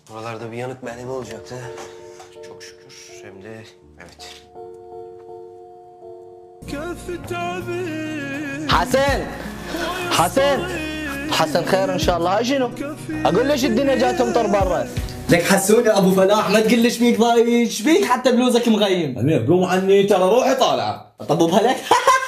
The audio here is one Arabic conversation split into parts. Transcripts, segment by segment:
Buralarda bir yanık merhemi olacaktı. Çok şükür. Hem de evet. حسن حسن حسن خير ان شاء الله. هاي شنو؟ اقول ليش الدنيا جاي تمطر برا. لك حسوني ابو فلاح، ما تقول لي شبيك ضايج، شبيك حتى بلوزك مغيم. امير قوم عني ترى روحي طالعه. اطببها لك.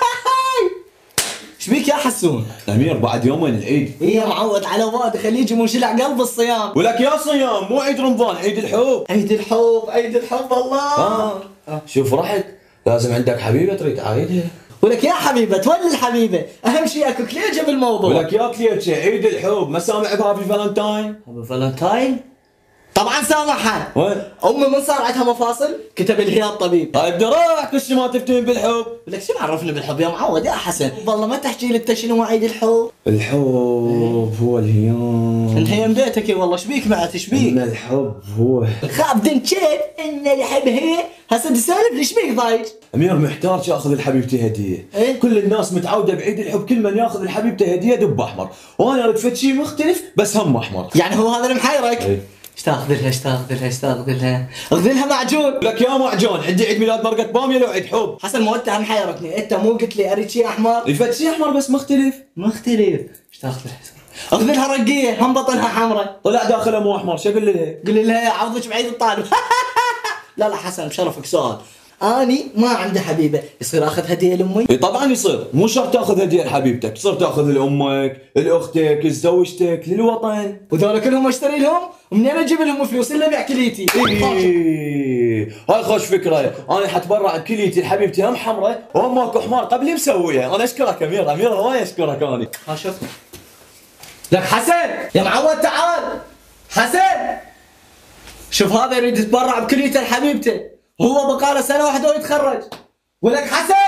شبيك يا حسون؟ امير بعد يومين العيد. ايه يا معود على واد خليجي منشلع قلب الصيام. ولك يا صيام مو عيد رمضان، عيد الحب. عيد الحب عيد الحب الله. شوف رحت لازم عندك حبيبه تريد تعايدها. ولك يا حبيبه تولي الحبيبه، اهم شيء اكو كليجه بالموضوع. ولك يا كليتشه عيد الحب ما سامع بهابي فالنتاين؟ ابو فالنتاين؟ طبعا سامحها. وين؟ امي من صار عندها مفاصل كتب لي اياها الطبيب. طيب دراك كل شي ما تفتهم بالحب. ولك شو معرفني بالحب يا معود يا حسن؟ والله ما تحكي لي انت شنو عيد الحب؟ الحب هو الهيام. انت هي بيتك والله شبيك بعد شبيك؟ ان الحب هو خاب دنشيت ان الحب هي هسه تسالف ليش بيك ضايج؟ امير محتار شو اخذ لحبيبتي هديه. إيه؟ كل الناس متعوده بعيد الحب كل من ياخذ لحبيبته هديه دب احمر، وانا اريد فد شيء مختلف بس هم احمر. يعني هو هذا اللي محيرك؟ إيه؟ ايش تاخذ لها ايش تاخذ لها ايش تاخذ لها؟ اخذ لها معجون. لك يا معجون عندي عيد ميلاد مرقة باميه لو عيد حب. حسن ما انت هم محيركني، انت مو قلت لي اريد شيء احمر؟ فد شيء احمر بس مختلف. مختلف. ايش تاخذ لها؟ اخذ لها رقيه هم بطنها حمراء. طلع داخله مو احمر، شو اقول لها؟ قل لها عوضك بعيد الطالب. لا لا حسن بشرفك سؤال، اني ما عندي حبيبه، يصير اخذ هديه لامي؟ اي طبعا يصير، مو شرط تاخذ هديه لحبيبتك، تصير تاخذ لامك، لاختك، لزوجتك، للوطن. وذولا كلهم اشتري لهم؟ ومنين اجيب لهم فلوس الا بيع كليتي؟ هاي خوش فكره، انا حتبرع بكليتي لحبيبتي هم حمراء وهم ماكو حمار قبلي مسويها، انا اشكرك امير، امير هواي اشكرك انا. ها شفت؟ لك حسن يا معود تعال. حسن شوف هذا يريد يتبرع بكليته لحبيبته، هو بقاله سنه واحده ويتخرج. ولك حسن